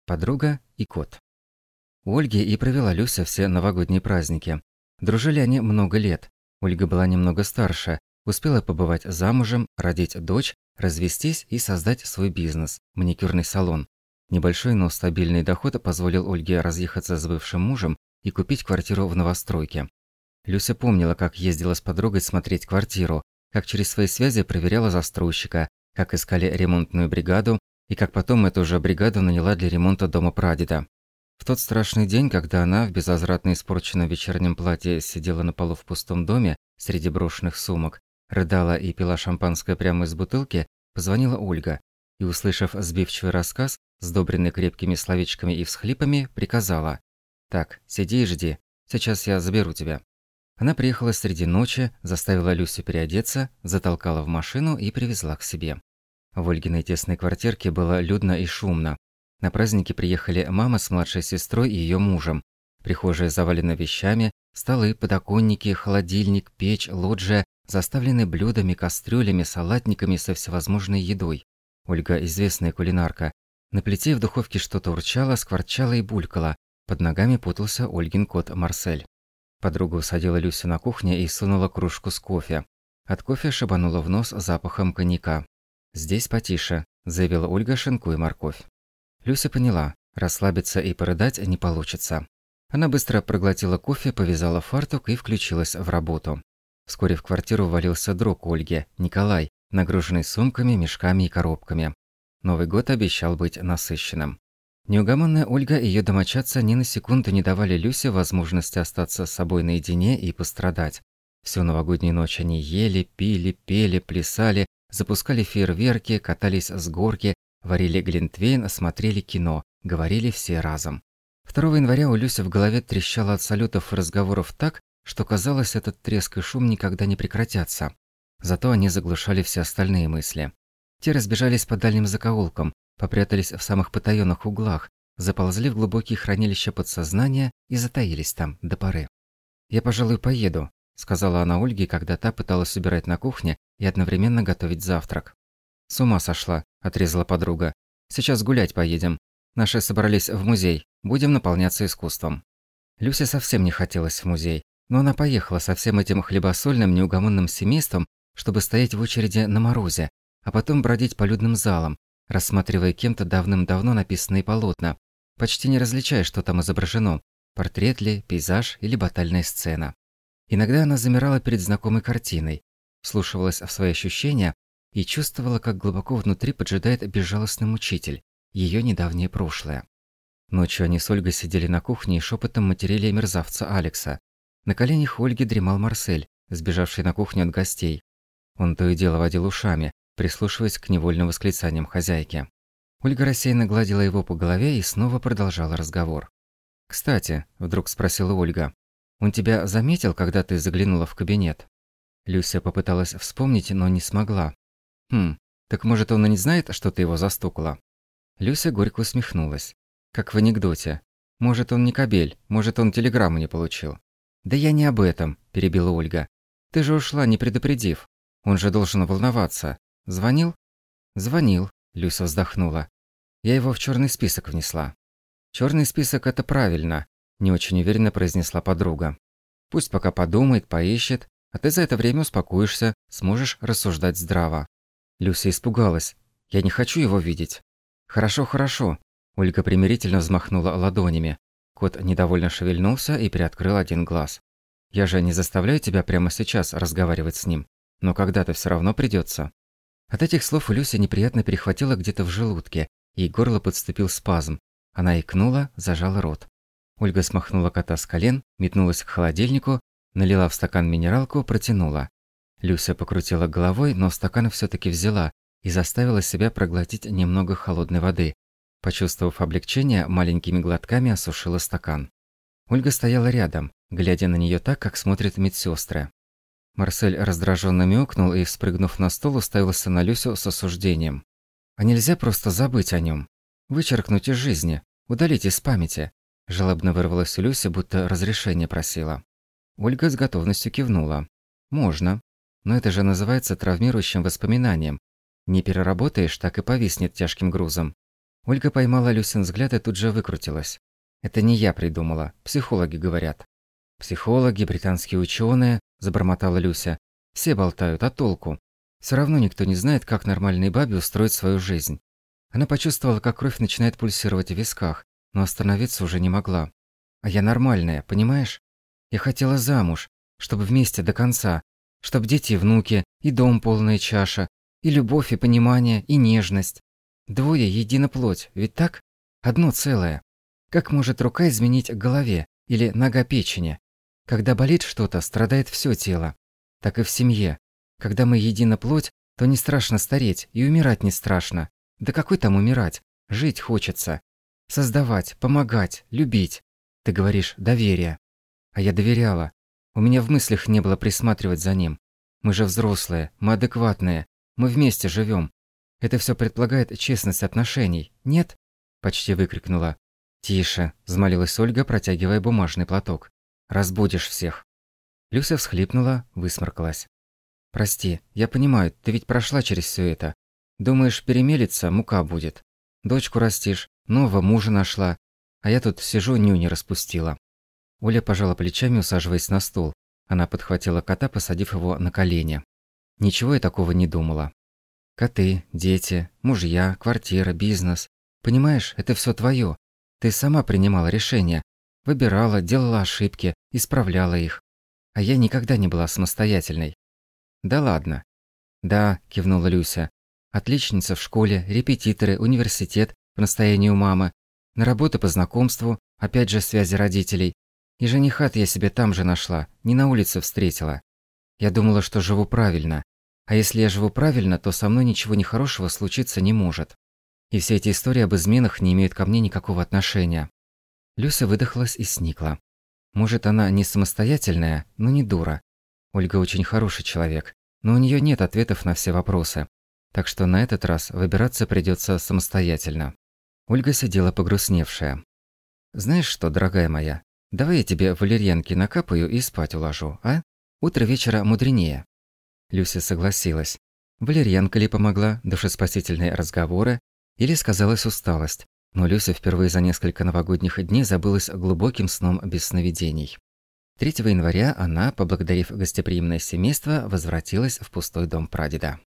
Подруга и кот. У Ольги и провела Люся все новогодние праздники. Дружили они много лет. Ольга была немного старше, успела побывать замужем, родить дочь, развестись и создать свой бизнес – маникюрный салон. Небольшой, но стабильный доход позволил Ольге разъехаться с бывшим мужем и купить квартиру в новостройке. Люся помнила, как ездила с подругой смотреть квартиру, как через свои связи проверяла застройщика, как искали ремонтную бригаду и как потом эту же бригаду наняла для ремонта дома прадеда. В тот страшный день, когда она в безвозвратно испорченном вечернем платье сидела на полу в пустом доме среди брошенных сумок, рыдала и пила шампанское прямо из бутылки, позвонила Ольга и, услышав сбивчивый рассказ, сдобренный крепкими словечками и всхлипами, приказала: «Так, сиди и жди, сейчас я заберу тебя». Она приехала среди ночи, заставила Люсю переодеться, затолкала в машину и привезла к себе. В Ольгиной тесной квартирке было людно и шумно. На праздники приехали мама с младшей сестрой и ее мужем. Прихожая завалена вещами, столы, подоконники, холодильник, печь, лоджия заставлены блюдами, кастрюлями, салатниками со всевозможной едой. Ольга – известная кулинарка. На плите в духовке что-то урчало, скворчало и булькало. Под ногами путался Ольгин кот Марсель. Подруга усадила Люсю на кухне и сунула кружку с кофе. От кофе шибануло в нос запахом коньяка. «Здесь потише», – заявила Ольга, шинкуя морковь. Люся поняла, расслабиться и порыдать не получится. Она быстро проглотила кофе, повязала фартук и включилась в работу. Вскоре в квартиру ввалился друг Ольги, Николай, нагруженный сумками, мешками и коробками. Новый год обещал быть насыщенным. Неугомонная Ольга и ее домочадцы ни на секунду не давали Люсе возможности остаться с собой наедине и пострадать. Всю новогоднюю ночь они ели, пили, пели, плясали, запускали фейерверки, катались с горки, варили глинтвейн, смотрели кино, говорили все разом. 2 января у Люси в голове трещало от салютов и разговоров так, что казалось, этот треск и шум никогда не прекратятся. Зато они заглушали все остальные мысли. Те разбежались по дальним закоулкам, попрятались в самых потаённых углах, заползли в глубокие хранилища подсознания и затаились там до поры. «Я, пожалуй, поеду», – сказала она Ольге, когда та пыталась убирать на кухне и одновременно готовить завтрак. «С ума сошла», – отрезала подруга. «Сейчас гулять поедем. Наши собрались в музей. Будем наполняться искусством». Люсе совсем не хотелось в музей, но она поехала со всем этим хлебосольным неугомонным семейством, чтобы стоять в очереди на морозе, а потом бродить по людным залам, рассматривая кем-то давным-давно написанные полотна, почти не различая, что там изображено – портрет ли, пейзаж или батальная сцена. Иногда она замирала перед знакомой картиной, вслушивалась в свои ощущения и чувствовала, как глубоко внутри поджидает безжалостный мучитель, ее недавнее прошлое. Ночью они с Ольгой сидели на кухне и шепотом материли мерзавца Алекса. На коленях Ольги дремал Марсель, сбежавший на кухню от гостей. Он то и дело водил ушами, прислушиваясь к невольным восклицаниям хозяйки. Ольга рассеянно гладила его по голове и снова продолжала разговор. «Кстати», – вдруг спросила Ольга, – «он тебя заметил, когда ты заглянула в кабинет?» Люся попыталась вспомнить, но не смогла. Так может, он и не знает, что ты его застукала?» Люся горько усмехнулась. Как в анекдоте. «Может, он не кобель, может, он телеграмму не получил». «Да я не об этом», – перебила Ольга. «Ты же ушла, не предупредив. Он же должен волноваться. Звонил?» «Звонил», – Люся вздохнула. «Я его в черный список внесла». «Черный список – это правильно», – не очень уверенно произнесла подруга. «Пусть пока подумает, поищет, а ты за это время успокоишься, сможешь рассуждать здраво». Люся испугалась. «Я не хочу его видеть». «Хорошо, хорошо». Ольга примирительно взмахнула ладонями. Кот недовольно шевельнулся и приоткрыл один глаз. «Я же не заставляю тебя прямо сейчас разговаривать с ним, но когда-то все равно придется». От этих слов у Люси неприятно перехватило где-то в желудке, и горло подступил спазм. Она икнула, зажала рот. Ольга смахнула кота с колен, метнулась к холодильнику, налила в стакан минералку, протянула. Люся покрутила головой, но стакан все-таки взяла и заставила себя проглотить немного холодной воды. Почувствовав облегчение, маленькими глотками осушила стакан. Ольга стояла рядом, глядя на нее так, как смотрят медсестры. Марсель раздраженно мяукнул и, спрыгнув на стол, уставился на Люсю с осуждением. «А нельзя просто забыть о нем? Вычеркнуть из жизни, удалить из памяти?» Жалобно вырвалась у Люси, будто разрешение просила. Ольга с готовностью кивнула. «Можно. Но это же называется травмирующим воспоминанием. Не переработаешь, так и повиснет тяжким грузом». Ольга поймала Люсин взгляд и тут же выкрутилась. «Это не я придумала, психологи говорят». «Психологи, британские ученые», – забормотала Люся. «Все болтают, а толку? Все равно никто не знает, как нормальной бабе устроить свою жизнь». Она почувствовала, как кровь начинает пульсировать в висках, но остановиться уже не могла. «А я нормальная, понимаешь? Я хотела замуж, чтобы вместе до конца, чтобы дети и внуки, и дом полная чаша, и любовь, и понимание, и нежность. Двое едина плоть, ведь так? Одно целое. Как может рука изменить голове или нога печени? Когда болит что-то, страдает все тело. Так и в семье. Когда мы едина плоть, то не страшно стареть, и умирать не страшно. Да какой там умирать? Жить хочется. Создавать, помогать, любить. Ты говоришь «доверие». А я доверяла. У меня в мыслях не было присматривать за ним. Мы же взрослые, мы адекватные, мы вместе живем. Это все предполагает честность отношений, нет?» Почти выкрикнула. «Тише», – взмолилась Ольга, протягивая бумажный платок. «Разбудишь всех». Люся всхлипнула, высморкалась. «Прости, я понимаю, ты ведь прошла через все это. Думаешь, перемелется, мука будет. Дочку растишь, нового мужа нашла, а я тут сижу, нюни распустила». Оля пожала плечами, усаживаясь на стул. Она подхватила кота, посадив его на колени. «Ничего я такого не думала. Коты, дети, мужья, квартира, бизнес. Понимаешь, это все твое. Ты сама принимала решения, выбирала, делала ошибки, исправляла их. А я никогда не была самостоятельной». «Да ладно». «Да», – кивнула Люся. «Отличница в школе, репетиторы, университет по настоянию мамы, на работу по знакомству, опять же связи родителей. И жениха-то я себе там же нашла, не на улице встретила. Я думала, что живу правильно. А если я живу правильно, то со мной ничего нехорошего случиться не может. И все эти истории об изменах не имеют ко мне никакого отношения». Люся выдохлась и сникла. Может, она не самостоятельная, но не дура. Ольга очень хороший человек, но у нее нет ответов на все вопросы. Так что на этот раз выбираться придется самостоятельно. Ольга сидела погрустневшая. «Знаешь что, дорогая моя, давай я тебе валерьянки накапаю и спать уложу, а? Утро вечера мудренее». Люся согласилась. Валерьянка ли помогла, душеспасительные разговоры, или сказалась усталость, но Люся впервые за несколько новогодних дней забылась глубоким сном без сновидений. 3 января она, поблагодарив гостеприимное семейство, возвратилась в пустой дом прадеда.